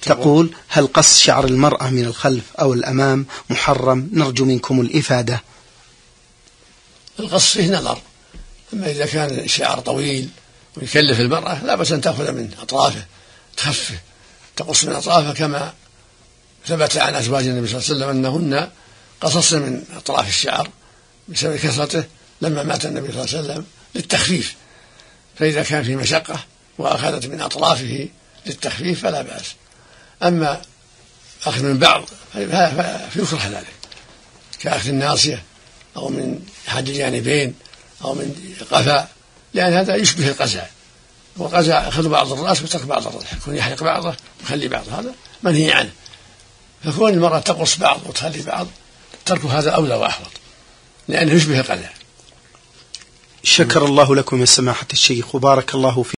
تقول: هل قص شعر المرأة من الخلف أو الأمام محرم؟ نرجو منكم الإفادة. القص فيه نظر، أما إذا كان الشعر طويل ويكلف المرأة لا بأس أن تأخذ من أطرافه، تخفه، تقص من أطرافه، كما ثبت عن أزواج النبي صلى الله عليه وسلم أنهن قصصن من أطراف الشعر بسبب كثرته لما مات النبي صلى الله عليه وسلم للتخفيف، فإذا كان في مشقة وأخذت من أطرافه للتخفيف فلا بأس. أما أخذ من بعض فيكره ذلك، كأخذ الناصية أو من أحد الجانبين أو من قفا، لأن هذا يشبه القزع، والقزع أخذ بعض الرأس وترك بعض الرأس، يكون يحلق بعضه ويخلي بعضه، هذا منهي عنه. فكون المرأة تقص بعض وتخلي بعض ترك هذا أولى وأحوط، لأنه يشبه القزع. شكر الله لكم يا سماحة الشيخ وبارك الله فيكم.